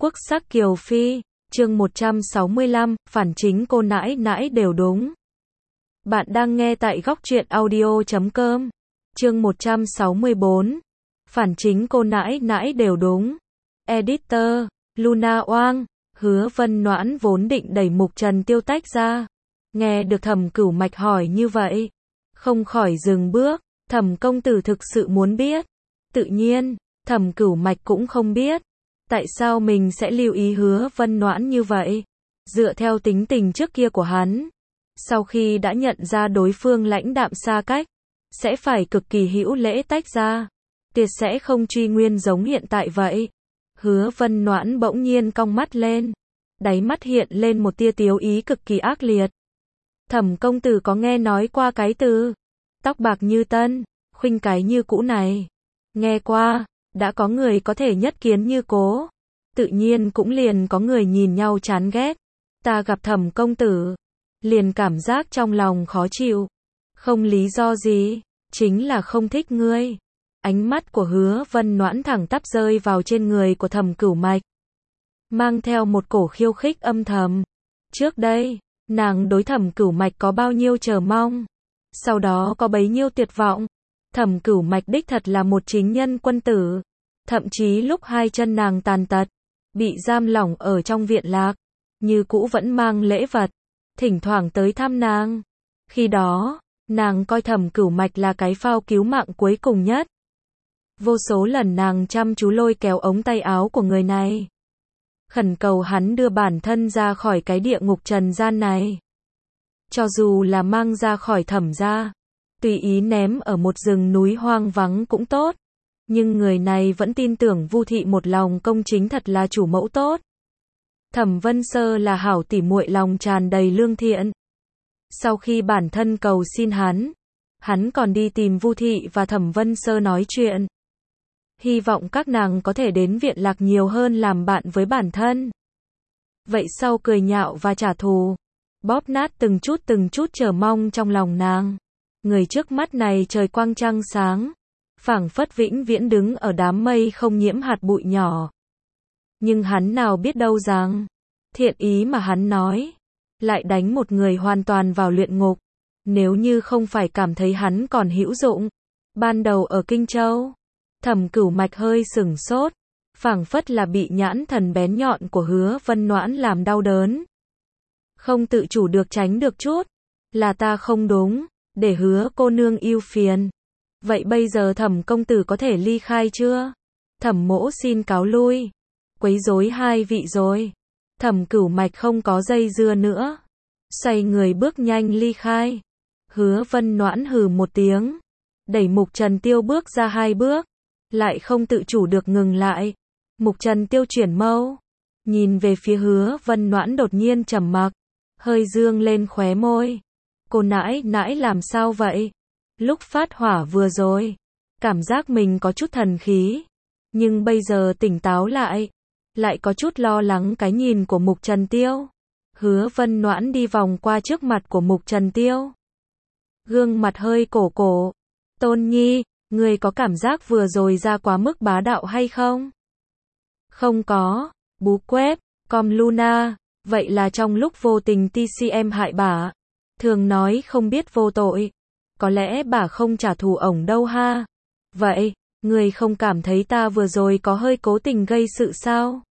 Quốc sắc Kiều Phi, chương 165, phản chính cô nãi nãi đều đúng. Bạn đang nghe tại góc truyện audio.com. Chương 164, phản chính cô nãi nãi đều đúng. Editor, Luna Oang, Hứa Vân Noãn vốn định đẩy Mục Trần Tiêu tách ra. Nghe được Thẩm Cửu Mạch hỏi như vậy, không khỏi dừng bước. Thẩm công tử thực sự muốn biết. Tự nhiên, Thẩm Cửu Mạch cũng không biết. Tại sao mình sẽ lưu ý Hứa Vân Noãn như vậy? Dựa theo tính tình trước kia của hắn, sau khi đã nhận ra đối phương lãnh đạm xa cách, sẽ phải cực kỳ hữu lễ tách ra, tuyệt sẽ không truy nguyên giống hiện tại vậy. Hứa Vân Noãn bỗng nhiên cong mắt lên, đáy mắt hiện lên một tia tiếu ý cực kỳ ác liệt. Thẩm công tử có nghe nói qua cái từ tóc bạc như tân, khuynh cái như cũ này? Nghe qua. Đã có người có thể nhất kiến như cố, tự nhiên cũng liền có người nhìn nhau chán ghét. Ta gặp Thẩm công tử, liền cảm giác trong lòng khó chịu. Không lý do gì, chính là không thích ngươi. Ánh mắt của Hứa Vân Noãn thẳng tắp rơi vào trên người của Thẩm Cửu Mạch, mang theo một cổ khiêu khích âm thầm. Trước đây, nàng đối Thẩm Cửu Mạch có bao nhiêu chờ mong, sau đó có bấy nhiêu tuyệt vọng. Thẩm Cửu Mạch đích thật là một chính nhân quân tử. Thậm chí lúc hai chân nàng tàn tật, bị giam lỏng ở trong viện lạc, như cũ vẫn mang lễ vật, thỉnh thoảng tới thăm nàng. Khi đó, nàng coi Thẩm Cửu Mạch là cái phao cứu mạng cuối cùng nhất. Vô số lần nàng chăm chú lôi kéo ống tay áo của người này, khẩn cầu hắn đưa bản thân ra khỏi cái địa ngục trần gian này. Cho dù là mang ra khỏi Thẩm gia, tùy ý ném ở một rừng núi hoang vắng cũng tốt, nhưng người này vẫn tin tưởng Vu thị một lòng công chính thật là chủ mẫu tốt. Thẩm Vân Sơ là hảo tỉ muội lòng tràn đầy lương thiện. Sau khi bản thân cầu xin hắn còn đi tìm Vu thị và Thẩm Vân Sơ nói chuyện, hy vọng các nàng có thể đến viện lạc nhiều hơn làm bạn với bản thân. Vậy sau cười nhạo và trả thù, bóp nát từng chút chờ mong trong lòng nàng. Người trước mắt này trời quang trăng sáng, phảng phất vĩnh viễn đứng ở đám mây không nhiễm hạt bụi nhỏ. Nhưng hắn nào biết đâu rằng, thiện ý mà hắn nói, lại đánh một người hoàn toàn vào luyện ngục. Nếu như không phải cảm thấy hắn còn hữu dụng, ban đầu ở Kinh Châu, Thẩm Cửu Mạch hơi sửng sốt, phảng phất là bị nhãn thần bén nhọn của Hứa Vân Noãn làm đau đớn. Không tự chủ được tránh được chút, là ta không đúng, để Hứa cô nương ưu phiền. Vậy bây giờ Thẩm công tử có thể ly khai chưa? Thẩm mỗ xin cáo lui. Quấy rối hai vị rồi. Thẩm Cửu Mạch không có dây dưa nữa, xoay người bước nhanh ly khai. Hứa Vân Noãn hừ một tiếng, đẩy Mục Trần Tiêu bước ra hai bước, lại không tự chủ được ngừng lại. Mục Trần Tiêu chuyển mâu, nhìn về phía Hứa Vân Noãn đột nhiên trầm mặc, hơi dương lên khóe môi. Cô nãi nãi làm sao vậy? Lúc phát hỏa vừa rồi, cảm giác mình có chút thần khí, nhưng bây giờ tỉnh táo lại có chút lo lắng cái nhìn của Mục Trần Tiêu. Hứa Vân Noãn đi vòng qua trước mặt của Mục Trần Tiêu, gương mặt hơi cổ. Tôn Nhi, ngươi có cảm giác vừa rồi ra quá mức bá đạo hay không? Không có, bú quét, com Luna, vậy là trong lúc vô tình TCM hại bả. Thường nói không biết vô tội, có lẽ bà không trả thù ổng đâu ha. Vậy, người không cảm thấy ta vừa rồi có hơi cố tình gây sự sao?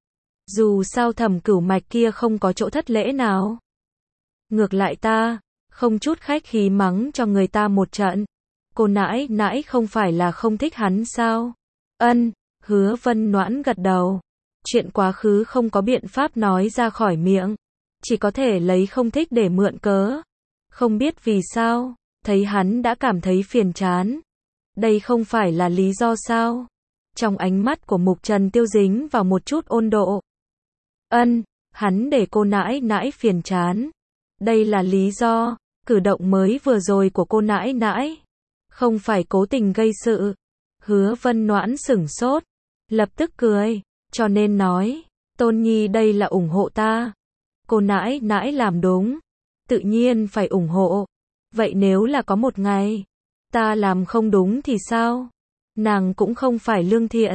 Dù sao Thẩm Cửu Mạch kia không có chỗ thất lễ nào. Ngược lại ta, không chút khách khí mắng cho người ta một trận. Cô nãi nãi không phải là không thích hắn sao? Ân, Hứa Vân Noãn gật đầu. Chuyện quá khứ không có biện pháp nói ra khỏi miệng, chỉ có thể lấy không thích để mượn cớ. Không biết vì sao, thấy hắn đã cảm thấy phiền chán. Đây không phải là lý do sao? Trong ánh mắt của Mục Trần Tiêu dính vào một chút ôn độ. Ân, hắn để cô nãi nãi phiền chán. Đây là lý do, cử động mới vừa rồi của cô nãi nãi, không phải cố tình gây sự. Hứa Vân Noãn sửng sốt, lập tức cười, cho nên nói, Tôn Nhi đây là ủng hộ ta. Cô nãi nãi làm đúng, tự nhiên phải ủng hộ. Vậy nếu là có một ngày ta làm không đúng thì sao? Nàng cũng không phải lương thiện,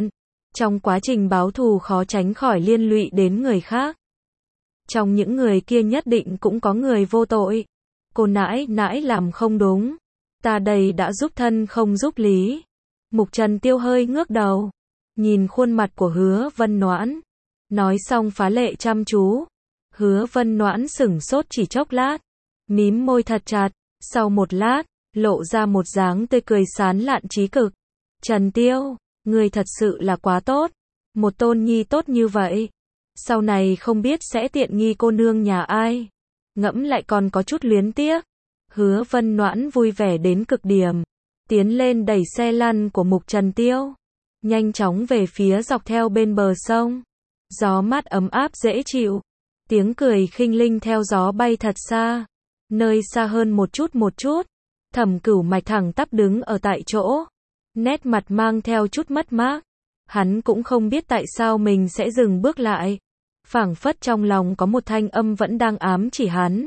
Trong quá trình báo thù khó tránh khỏi liên lụy đến người khác. Trong những người kia nhất định cũng có người vô tội. Cô nãi nãi làm không đúng. Ta đây đã giúp thân không giúp lý. Mục Trần Tiêu hơi ngước đầu. Nhìn khuôn mặt của Hứa Vân Noãn. Nói xong phá lệ chăm chú. Hứa Vân Noãn sửng sốt chỉ chốc lát. Mím môi thật chặt. Sau một lát, lộ ra một dáng tươi cười sán lạn trí cực. Trần Tiêu, người thật sự là quá tốt. Một tôn nhi tốt như vậy. Sau này không biết sẽ tiện nghi cô nương nhà ai. Ngẫm lại còn có chút luyến tiếc. Hứa Vân Noãn vui vẻ đến cực điểm. Tiến lên đẩy xe lăn của Mục Trần Tiêu. Nhanh chóng về phía dọc theo bên bờ sông. Gió mát ấm áp dễ chịu. Tiếng cười khinh linh theo gió bay thật xa. Nơi xa hơn một chút. Thẩm Cửu Mạch thẳng tắp đứng ở tại chỗ. Nét mặt mang theo chút mất mát. Hắn cũng không biết tại sao mình sẽ dừng bước lại. Phảng phất trong lòng có một thanh âm vẫn đang ám chỉ hắn.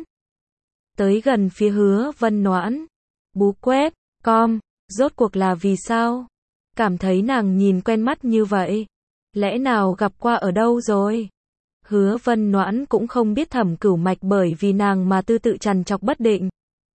Tới gần phía Hứa Vân Noãn. Bú quét, com, rốt cuộc là vì sao? Cảm thấy nàng nhìn quen mắt như vậy. Lẽ nào gặp qua ở đâu rồi? Hứa Vân Noãn cũng không biết Thẩm Cửu Mạch bởi vì nàng mà tư tự trằn trọc bất định.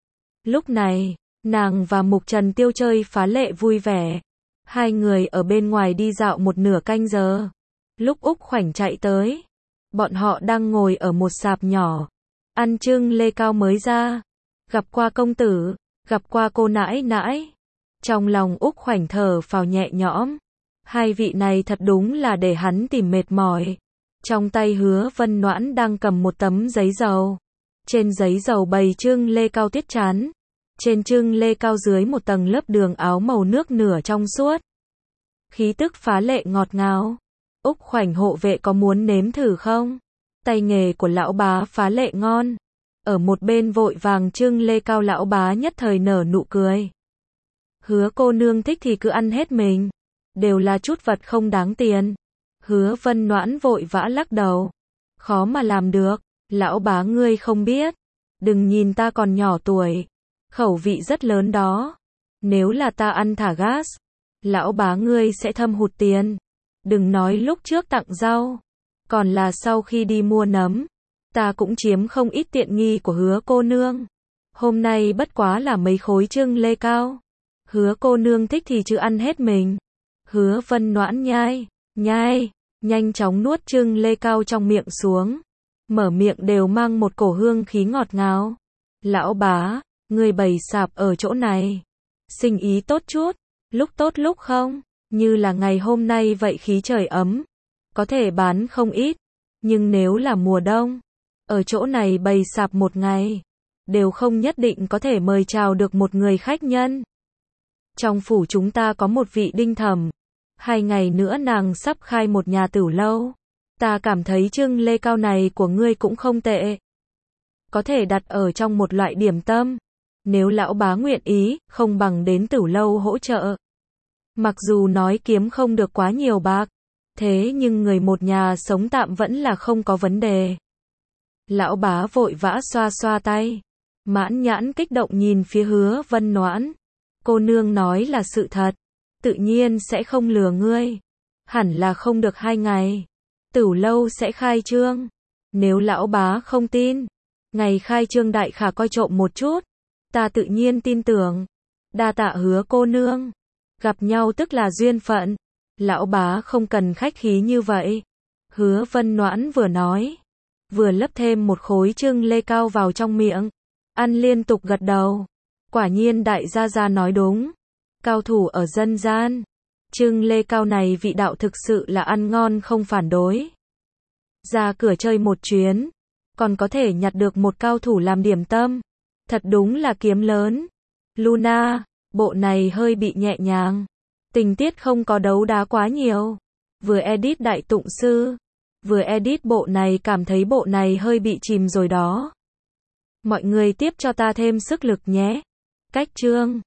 Lúc này, nàng và Mục Trần Tiêu chơi phá lệ vui vẻ. Hai người ở bên ngoài đi dạo một nửa canh giờ. Lúc Úc Khoảnh chạy tới, bọn họ đang ngồi ở một sạp nhỏ, ăn trưng lê cao mới ra. Gặp qua công tử, gặp qua cô nãi nãi. Trong lòng Úc Khoảnh thở phào nhẹ nhõm. Hai vị này thật đúng là để hắn tìm mệt mỏi. Trong tay Hứa Vân Noãn đang cầm một tấm giấy dầu. Trên giấy dầu bày trưng lê cao tuyết chán. Trên trưng lê cao dưới một tầng lớp đường áo màu nước nửa trong suốt. Khí tức phá lệ ngọt ngào. Úc Khoảnh hộ vệ có muốn nếm thử không? Tay nghề của lão bá phá lệ ngon. Ở một bên vội vàng trưng lê cao lão bá nhất thời nở nụ cười. Hứa cô nương thích thì cứ ăn hết mình. Đều là chút vật không đáng tiền. Hứa Vân Noãn vội vã lắc đầu. Khó mà làm được. Lão bá ngươi không biết. Đừng nhìn ta còn nhỏ tuổi. Khẩu vị rất lớn đó. Nếu là ta ăn thả gas, lão bá ngươi sẽ thâm hụt tiền. Đừng nói lúc trước tặng rau. Còn là sau khi đi mua nấm. Ta cũng chiếm không ít tiện nghi của Hứa cô nương. Hôm nay bất quá là mấy khối trưng lê cao. Hứa cô nương thích thì chứ ăn hết mình. Hứa Vân Noãn nhai, nhanh chóng nuốt trưng lê cao trong miệng xuống. Mở miệng đều mang một cổ hương khí ngọt ngào. Lão bá, người bày sạp ở chỗ này. Sinh ý tốt chút, lúc tốt lúc không. Như là ngày hôm nay vậy khí trời ấm. Có thể bán không ít. Nhưng nếu là mùa đông, ở chỗ này bày sạp một ngày, đều không nhất định có thể mời chào được một người khách nhân. Trong phủ chúng ta có một vị đinh thẩm. 2 ngày nữa nàng sắp khai một nhà tửu lâu. Ta cảm thấy trưng lê cao này của ngươi cũng không tệ. Có thể đặt ở trong một loại điểm tâm. Nếu lão bá nguyện ý, không bằng đến tửu lâu hỗ trợ. Mặc dù nói kiếm không được quá nhiều bạc, thế nhưng người một nhà sống tạm vẫn là không có vấn đề. Lão bá vội vã xoa xoa tay. Mãn nhãn kích động nhìn phía Hứa Vân Noãn. Cô nương nói là sự thật. Tự nhiên sẽ không lừa ngươi. Hẳn là không được 2 ngày. Tửu lâu sẽ khai trương. Nếu lão bá không tin, ngày khai trương đại khả coi trộm một chút. Ta tự nhiên tin tưởng. Đa tạ Hứa cô nương. Gặp nhau tức là duyên phận. Lão bá không cần khách khí như vậy. Hứa Vân Noãn vừa nói, vừa lấp thêm một khối trưng lê cao vào trong miệng. Ăn liên tục gật đầu. Quả nhiên đại gia gia nói đúng. Cao thủ ở dân gian. Trưng lê cao này vị đạo thực sự là ăn ngon không phản đối. Ra cửa chơi một chuyến, còn có thể nhặt được một cao thủ làm điểm tâm. Thật đúng là kiếm lớn. Luna, bộ này hơi bị nhẹ nhàng. Tình tiết không có đấu đá quá nhiều. Vừa edit đại tụng sư, vừa edit bộ này cảm thấy bộ này hơi bị chìm rồi đó. Mọi người tiếp cho ta thêm sức lực nhé. Cách chương